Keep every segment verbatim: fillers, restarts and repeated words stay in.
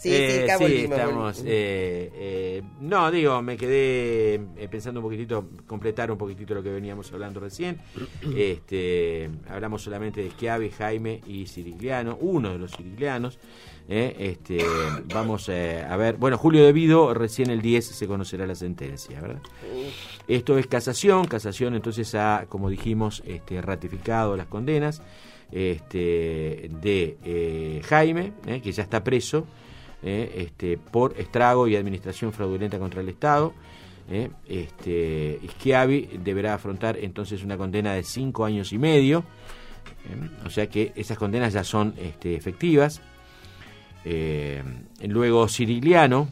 Sí, eh, sí, acá sí, volvimos, estamos. volvimos. Eh, eh, no, digo, me quedé eh, pensando un poquitito, completar un poquitito lo que veníamos hablando recién. este, hablamos solamente de Schiavi, Jaime y Cirigliano, uno de los Ciriglianos. Eh, este, vamos eh, a ver, bueno, Julio Devido, recién el diez se conocerá la sentencia, ¿verdad? Esto es casación, casación entonces ha, como dijimos, este, ratificado las condenas este, de eh, Jaime, eh, que ya está preso eh, este, por estrago y administración fraudulenta contra el Estado. Eh, este, Schiavi deberá afrontar entonces una condena de cinco años y medio, eh, o sea que esas condenas ya son este, efectivas. Eh, luego Cirigliano,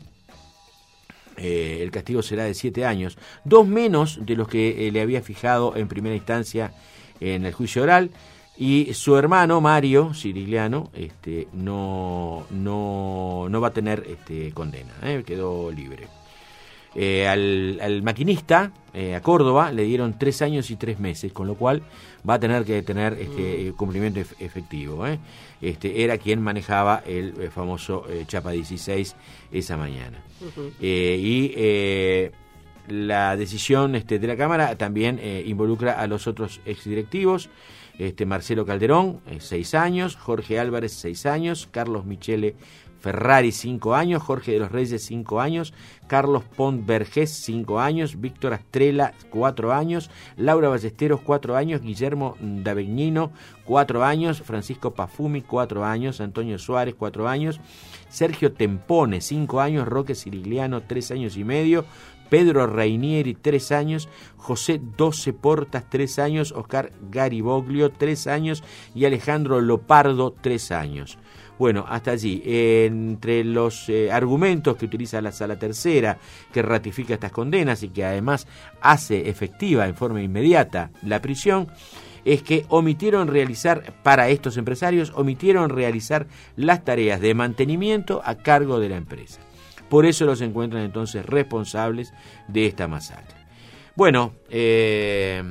eh, el castigo será de siete años, dos menos de los que eh, le había fijado en primera instancia en el juicio oral, y su hermano Mario Cirigliano este, no, no, no va a tener este, condena, eh, quedó libre. Eh, al, al maquinista, eh, a Córdoba, le dieron tres años y tres meses, con lo cual va a tener que tener este mm. cumplimiento ef- efectivo. ¿eh? Este, era quien manejaba el, el famoso eh, Chapa dieciséis esa mañana. Uh-huh. Eh, y eh, la decisión este, de la Cámara también eh, involucra a los otros exdirectivos. Este, Marcelo Calderón, eh, seis años, Jorge Álvarez, seis años, Carlos Michele Ferrari, cinco años, Jorge de los Reyes, cinco años, Carlos Pont Vergés, cinco años, Víctor Astrela, cuatro años, Laura Ballesteros, cuatro años, Guillermo Davegnino, cuatro años, Francisco Pafumi, cuatro años, Antonio Suárez, cuatro años, Sergio Tempone, cinco años, Roque Cirigliano, tres años y medio, Pedro Reinieri, tres años, José Doce Portas, tres años, Oscar Gariboglio, tres años y Alejandro Lopardo, tres años. Bueno, hasta allí. Eh, entre los eh, argumentos que utiliza la Sala Tercera, que ratifica estas condenas y que además hace efectiva en forma inmediata la prisión, es que omitieron realizar, para estos empresarios, omitieron realizar las tareas de mantenimiento a cargo de la empresa. Por eso los encuentran entonces responsables de esta masacre. Bueno, eh...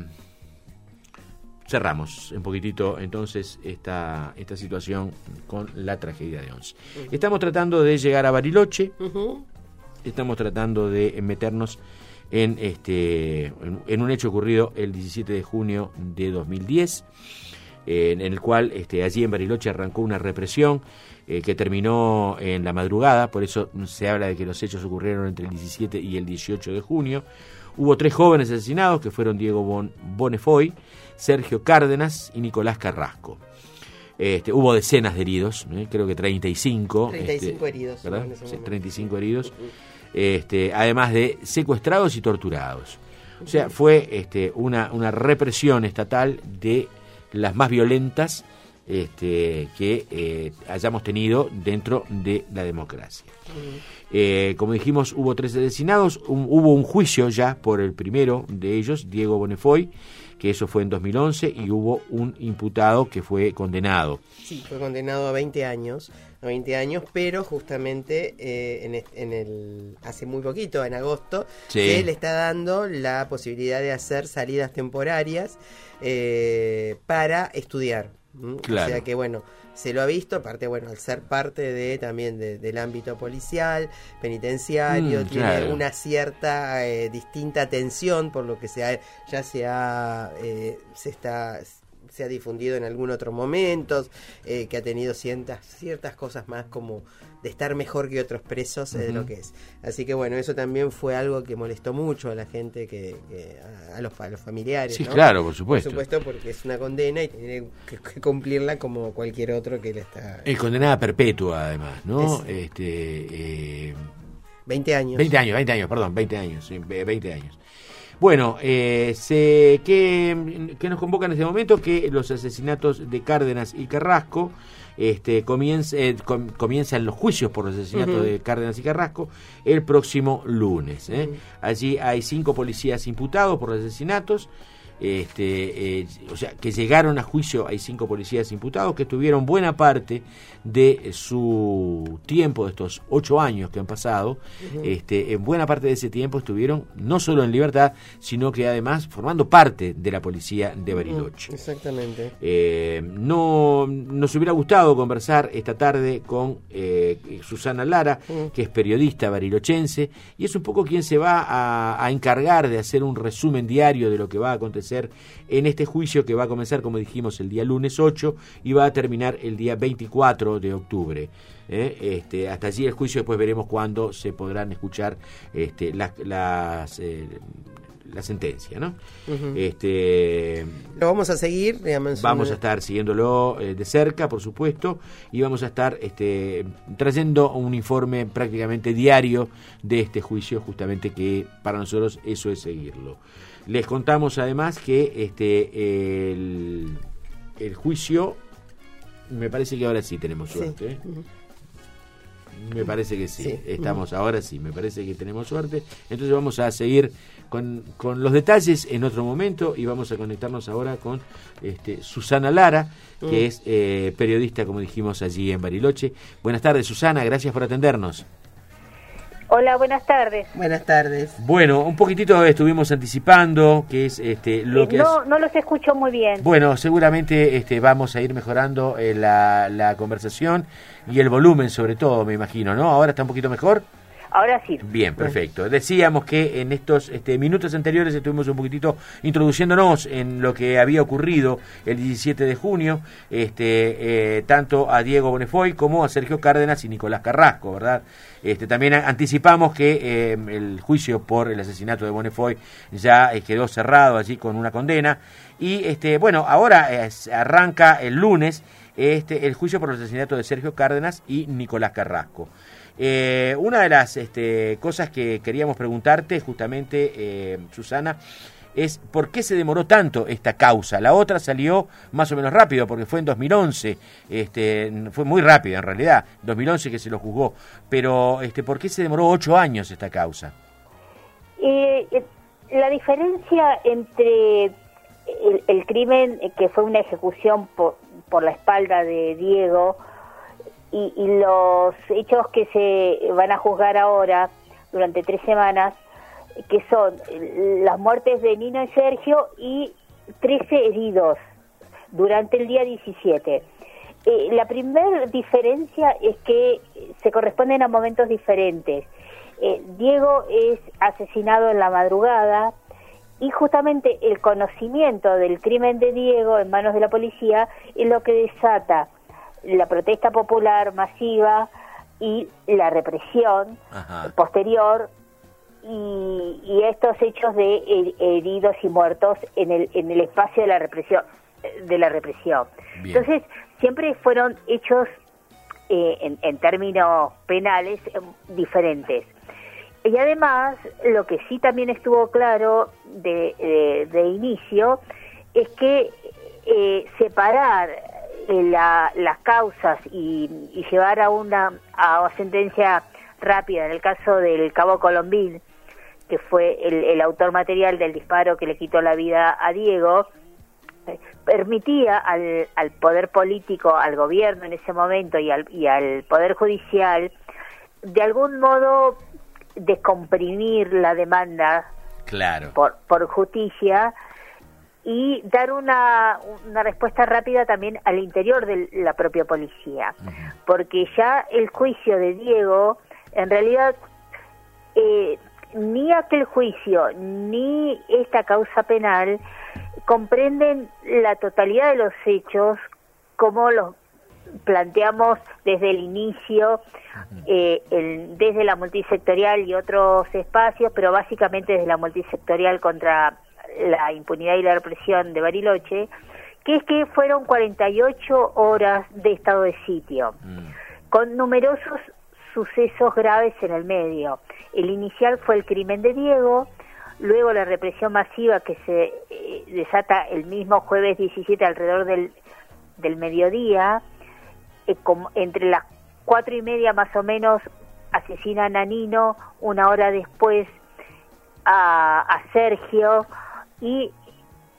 cerramos un poquitito entonces esta, esta situación con la tragedia de Once. Uh-huh. Estamos tratando de llegar a Bariloche, uh-huh. estamos tratando de meternos en, este, en, en un hecho ocurrido el diecisiete de junio de dos mil diez, eh, en el cual este, allí en Bariloche arrancó una represión eh, que terminó en la madrugada, por eso se habla de que los hechos ocurrieron entre el diecisiete y el dieciocho de junio. Hubo tres jóvenes asesinados, que fueron Diego bon, Bonefoy, Sergio Cárdenas y Nicolás Carrasco. Este, hubo decenas de heridos, ¿eh? creo que treinta y cinco. treinta y cinco este, heridos. ¿verdad? Sí, treinta y cinco heridos, este, además de secuestrados y torturados. O sea, fue este, una, una represión estatal de las más violentas este, que eh, hayamos tenido dentro de la democracia. Eh, como dijimos, hubo tres asesinados, un, hubo un juicio ya por el primero de ellos, Diego Bonefoy, que eso fue en dos mil once, y hubo un imputado que fue condenado. Sí, fue condenado a veinte años, a veinte años, pero justamente eh, en, en el hace muy poquito, en agosto, sí. se le está dando la posibilidad de hacer salidas temporarias eh, para estudiar. Claro. O sea que bueno, se lo ha visto, aparte bueno, al ser parte de también de, del ámbito policial, penitenciario, mm, tiene claro. una cierta eh, distinta atención, por lo que se ha, ya se ha eh, se está se ha difundido en algún otro momento, eh, que ha tenido ciertas ciertas cosas más como de estar mejor que otros presos, uh-huh. eh, de lo que es. Así que bueno, eso también fue algo que molestó mucho a la gente, que, que a, a, los, a los familiares. Sí, ¿no? claro, por supuesto. Por supuesto, porque es una condena y tiene que, que cumplirla como cualquier otro que le está... Es condenada perpetua, además, ¿no? Es... Este, eh... veinte años. veinte años, veinte años, perdón, veinte años, sí, veinte años. Bueno, eh, se, ¿qué, ¿qué nos convoca en este momento? Que los asesinatos de Cárdenas y Carrasco, este, comienza, eh, com, comienzan los juicios por los asesinatos uh-huh. de Cárdenas y Carrasco el próximo lunes. ¿eh? Uh-huh. Allí hay cinco policías imputados por los asesinatos. Este, eh, o sea, que llegaron a juicio, hay cinco policías imputados que tuvieron buena parte de su tiempo, de estos ocho años que han pasado, uh-huh. este, en buena parte de ese tiempo estuvieron no solo en libertad, sino que además formando parte de la policía de Bariloche. Uh-huh. Exactamente. Eh, no nos hubiera gustado conversar esta tarde con eh, Susana Lara, uh-huh. que es periodista barilochense, y es un poco quien se va a, a encargar de hacer un resumen diario de lo que va a acontecer en este juicio que va a comenzar, como dijimos, el día lunes ocho y va a terminar el día veinticuatro de octubre. ¿eh? Este, hasta allí el juicio, después veremos cuándo se podrán escuchar este, las, las eh, la sentencia, ¿no? Uh-huh. Este, lo vamos a seguir, digamos, vamos una... a estar siguiéndolo eh, de cerca, por supuesto, y vamos a estar este, trayendo un informe prácticamente diario de este juicio, justamente que para nosotros eso es seguirlo. Les contamos además que este el, el juicio, me parece que ahora sí tenemos suerte. Sí. Uh-huh. Me parece que sí, sí. Estamos uh-huh. ahora sí, me parece que tenemos suerte. Entonces vamos a seguir con, con los detalles en otro momento y vamos a conectarnos ahora con este, Susana Lara, que uh-huh. es eh, periodista, como dijimos, allí en Bariloche. Buenas tardes, Susana, gracias por atendernos. Hola, buenas tardes. Buenas tardes. Bueno, un poquitito estuvimos anticipando que es este lo que no es... no los escucho muy bien. Bueno, seguramente este vamos a ir mejorando eh, la, la conversación y el volumen sobre todo, me imagino, ¿no? Ahora está un poquito mejor. Ahora sí. Bien, perfecto. Decíamos que en estos este, minutos anteriores estuvimos un poquitito introduciéndonos en lo que había ocurrido el diecisiete de junio, este, eh, tanto a Diego Bonnefoy como a Sergio Cárdenas y Nicolás Carrasco, ¿verdad? Este, también anticipamos que eh, el juicio por el asesinato de Bonnefoy ya eh, quedó cerrado allí con una condena y este, bueno, ahora eh, arranca el lunes este, el juicio por el asesinato de Sergio Cárdenas y Nicolás Carrasco. Eh, una de las este, cosas que queríamos preguntarte justamente, eh, Susana, es por qué se demoró tanto esta causa. La otra salió más o menos rápido porque fue en dos mil once, este, fue muy rápido en realidad, dos mil once que se lo juzgó, pero este, ¿por qué se demoró ocho años esta causa? Eh, la diferencia entre el, el crimen que fue una ejecución por, por la espalda de Diego y, y los hechos que se van a juzgar ahora durante tres semanas, que son las muertes de Nino y Sergio y trece heridos durante el día diecisiete. Eh, la primera diferencia es que se corresponden a momentos diferentes. Eh, Diego es asesinado en la madrugada y justamente el conocimiento del crimen de Diego en manos de la policía es lo que desata la protesta popular masiva y la represión Ajá. posterior y, y estos hechos de heridos y muertos en el en el espacio de la represión de la represión. Bien. Entonces siempre fueron hechos eh, en, en términos penales eh, diferentes. Y además lo que sí también estuvo claro de, de, de inicio es que eh, separar La, las causas y, y llevar a una a una sentencia rápida en el caso del cabo Colombín, que fue el, el autor material del disparo que le quitó la vida a Diego, eh, permitía al, al poder político, al gobierno en ese momento y al, y al poder judicial de algún modo descomprimir la demanda claro. por, por justicia y dar una, una respuesta rápida también al interior de la propia policía, uh-huh. porque ya el juicio de Diego, en realidad, eh, ni aquel juicio ni esta causa penal comprenden la totalidad de los hechos como los planteamos desde el inicio, uh-huh. eh, el, desde la multisectorial y otros espacios, pero básicamente desde la multisectorial contra la impunidad y la represión de Bariloche, que es que fueron cuarenta y ocho horas de estado de sitio, mm. con numerosos sucesos graves en el medio. El inicial fue el crimen de Diego, luego la represión masiva que se eh, desata el mismo jueves diecisiete alrededor del, del mediodía, eh, como entre las cuatro y media más o menos asesinan a Nino, una hora después a, a Sergio, y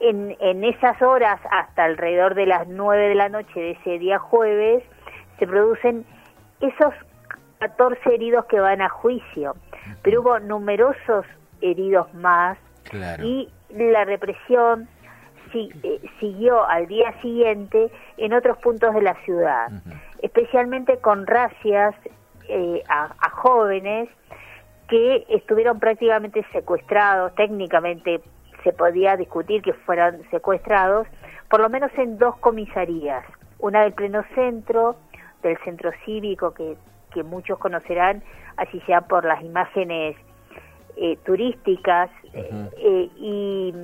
en, en esas horas, hasta alrededor de las nueve de la noche de ese día jueves, se producen esos catorce heridos que van a juicio, pero hubo numerosos heridos más, claro. Y la represión si, eh, siguió al día siguiente en otros puntos de la ciudad, uh-huh. especialmente con razias eh, a, a jóvenes que estuvieron prácticamente secuestrados. Técnicamente se podía discutir que fueran secuestrados, por lo menos en dos comisarías, una del pleno centro, del centro cívico, que, que muchos conocerán, así sea por las imágenes eh, turísticas, uh-huh. eh, y,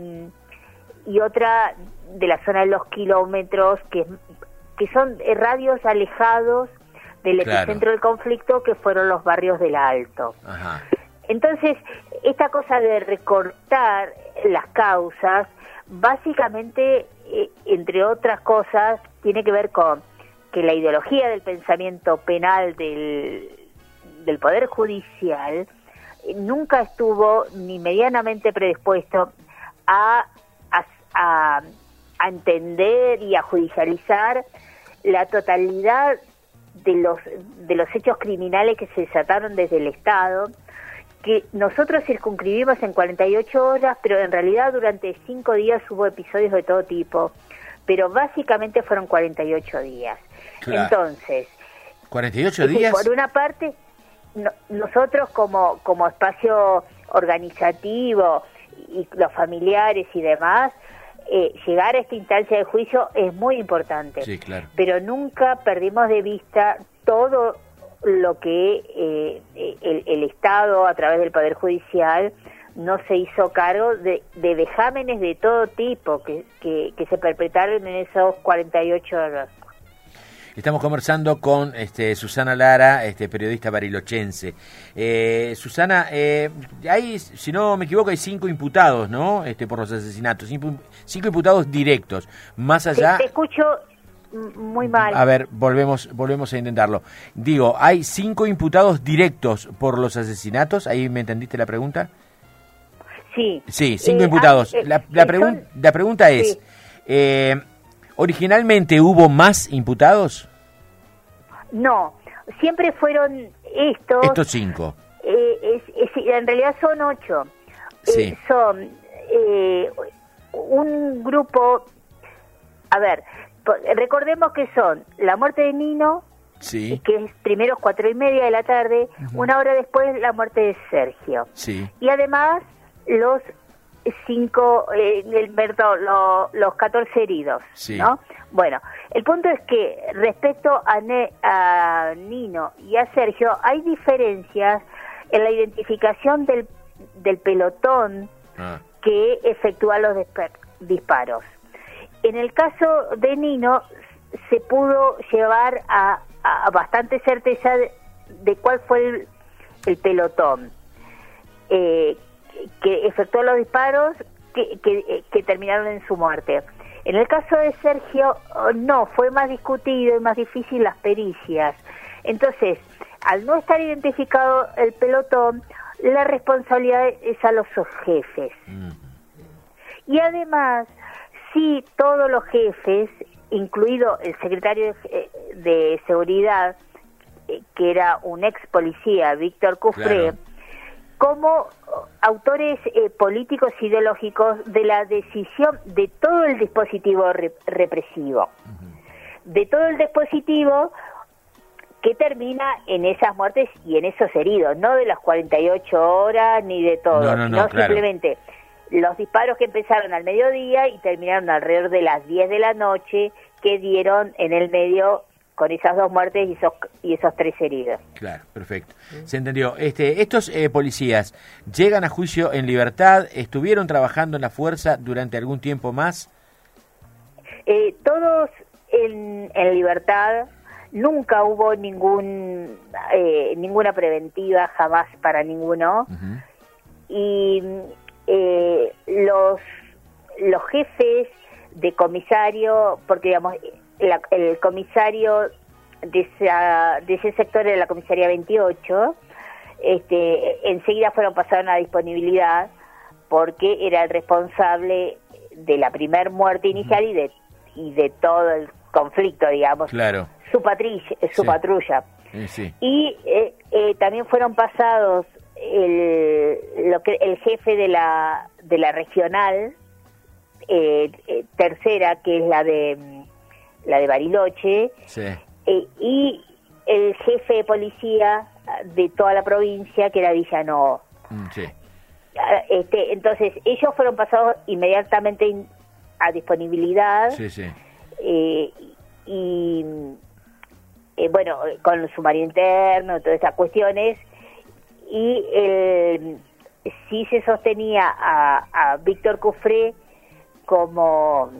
y otra de la zona de los kilómetros, que, que son radios alejados del claro. epicentro del conflicto, que fueron los barrios del Alto. Ajá. Entonces, esta cosa de recortar las causas, básicamente, eh, entre otras cosas, tiene que ver con que la ideología del pensamiento penal del, del Poder Judicial eh, nunca estuvo ni medianamente predispuesto a, a, a, a entender y a judicializar la totalidad de los, de los hechos criminales que se desataron desde el Estado, que nosotros circunscribimos en cuarenta y ocho horas, pero en realidad durante cinco días hubo episodios de todo tipo, pero básicamente fueron cuarenta y ocho días. Claro. Entonces, ¿cuarenta y ocho días? Por una parte, no, nosotros como, como espacio organizativo y los familiares y demás, eh, llegar a esta instancia de juicio es muy importante. Sí, claro. Pero nunca perdimos de vista todo lo que eh, el, el Estado, a través del Poder Judicial, no se hizo cargo de, de vejámenes de todo tipo que, que, que se perpetraron en esos cuarenta y ocho horas. Estamos conversando con este, Susana Lara, este, periodista barilochense. Eh, Susana, eh, hay, si no me equivoco, hay cinco imputados, ¿no? Este, por los asesinatos, cinco, cinco imputados directos. Más allá. Te, te escucho muy mal. A ver, volvemos, volvemos a intentarlo. Digo, hay cinco imputados directos por los asesinatos. ¿Ahí me entendiste la pregunta? Sí. Sí, cinco eh, imputados. Ah, la, la, pregun son... la pregunta es, sí. eh, ¿originalmente hubo más imputados? No, siempre fueron estos. Estos cinco. Eh, es, es, en realidad son ocho. Sí. Eh, son eh, un grupo. A ver, recordemos que son la muerte de Nino, sí. que es primero cuatro y media de la tarde, uh-huh. una hora después la muerte de Sergio. Sí. Y además los cinco, eh, el, perdón, lo, los catorce heridos, sí. ¿no? Bueno, el punto es que respecto a, ne, a Nino y a Sergio hay diferencias en la identificación del, del pelotón ah. que efectúa los disparos. En el caso de Nino se pudo llevar a, a bastante certeza de, de cuál fue el, el pelotón eh, que efectuó los disparos que, que, que terminaron en su muerte. En el caso de Sergio, no, fue más discutido y más difícil las pericias. Entonces, al no estar identificado el pelotón, la responsabilidad es a los jefes. Mm. Y además, sí, todos los jefes, incluido el secretario de, de Seguridad, que era un ex policía, Víctor Cufré, claro. como autores eh, políticos ideológicos de la decisión de todo el dispositivo re represivo, uh-huh. de todo el dispositivo que termina en esas muertes y en esos heridos, no de las cuarenta y ocho horas ni de todo, no, no, sino no, claro. simplemente los disparos que empezaron al mediodía y terminaron alrededor de las diez de la noche, que dieron en el medio con esas dos muertes y esos, y esos tres heridos. Claro, perfecto. Se entendió. Este, estos eh, policías llegan a juicio en libertad, ¿estuvieron trabajando en la fuerza durante algún tiempo más? Eh, todos en, en libertad, nunca hubo ningún eh, ninguna preventiva, jamás para ninguno. Uh-huh. Y eh, los, los jefes de comisario, porque digamos... La, el comisario de, esa, de ese sector de la comisaría veintiocho, este, enseguida fueron pasados a disponibilidad porque era el responsable de la primer muerte inicial y de y de todo el conflicto, digamos. Claro. Su patrulla, su sí. patrulla. Eh, sí. Y eh, eh, también fueron pasados el lo que el jefe de la de la regional eh, eh, tercera, que es la de la de Bariloche, sí. eh, y el jefe de policía de toda la provincia, que era Villanueva. Sí. Este, entonces ellos fueron pasados inmediatamente a disponibilidad. Sí, sí. Eh, y eh, bueno, con el sumario interno, todas esas cuestiones, y eh, sí se sostenía a, a Víctor Cufré como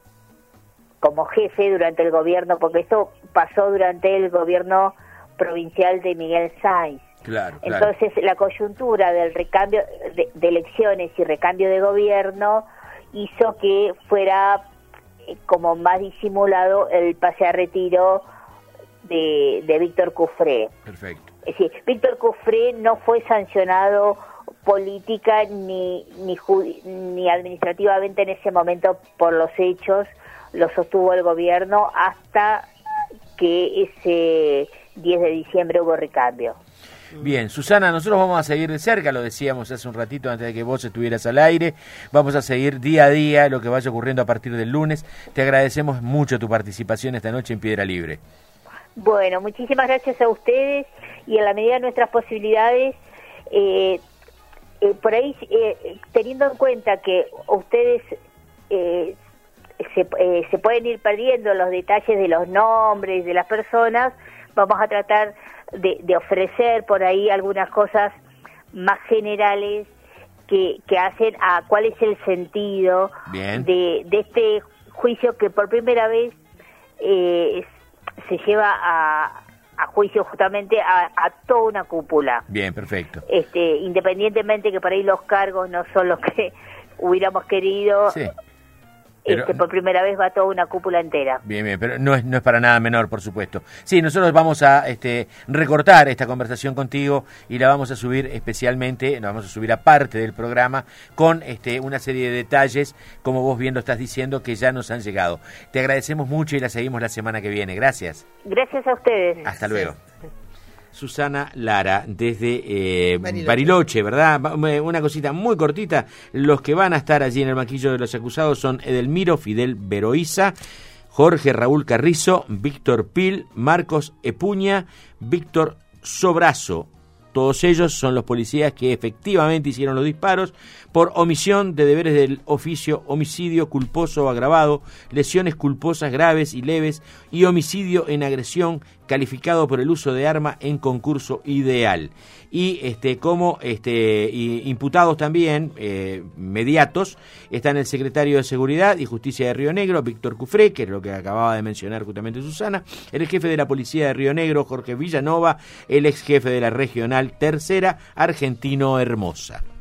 como jefe durante el gobierno, porque esto pasó durante el gobierno provincial de Miguel Sáenz. Claro, claro. Entonces la coyuntura del recambio de, de elecciones y recambio de gobierno hizo que fuera eh, como más disimulado el pase a retiro de, de Víctor Cufré. Perfecto. Es decir, Víctor Cufré no fue sancionado política ni ni, ni administrativamente en ese momento por los hechos, lo sostuvo el gobierno hasta que ese diez de diciembre hubo recambio. Bien, Susana, nosotros vamos a seguir de cerca, lo decíamos hace un ratito antes de que vos estuvieras al aire, vamos a seguir día a día lo que vaya ocurriendo a partir del lunes. Te agradecemos mucho tu participación esta noche en Piedra Libre. Bueno, muchísimas gracias a ustedes, y en la medida de nuestras posibilidades, eh, eh, por ahí, eh, teniendo en cuenta que ustedes eh, se, eh, se pueden ir perdiendo los detalles de los nombres de las personas, vamos a tratar de, de ofrecer por ahí algunas cosas más generales que, que hacen a cuál es el sentido de, de este juicio que por primera vez eh, se lleva a, a juicio justamente a, a toda una cúpula. Bien, perfecto. Este, independientemente que por ahí los cargos no son los que hubiéramos querido. Sí. Pero, este, por primera vez va toda una cúpula entera. Bien, bien, pero no es no es para nada menor, por supuesto. Sí, nosotros vamos a este recortar esta conversación contigo y la vamos a subir especialmente, la vamos a subir aparte del programa con este una serie de detalles, como vos bien lo estás diciendo, que ya nos han llegado. Te agradecemos mucho y la seguimos la semana que viene. Gracias. Gracias a ustedes. Hasta luego. Sí. Susana Lara, desde eh, Bariloche. Bariloche, ¿verdad? Una cosita muy cortita. Los que van a estar allí en el banquillo de los acusados son Edelmiro Fidel Veroiza, Jorge Raúl Carrizo, Víctor Pil, Marcos Epuña, Víctor Sobrazo. Todos ellos son los policías que efectivamente hicieron los disparos por omisión de deberes del oficio, homicidio culposo o agravado, lesiones culposas graves y leves y homicidio en agresión calificado por el uso de arma en concurso ideal. Y este como este y imputados también eh, mediatos están el secretario de Seguridad y Justicia de Río Negro, Víctor Cufré, que es lo que acababa de mencionar justamente Susana, el jefe de la Policía de Río Negro, Jorge Villanueva, el ex jefe de la Regional Tercera, Argentino Hermosa.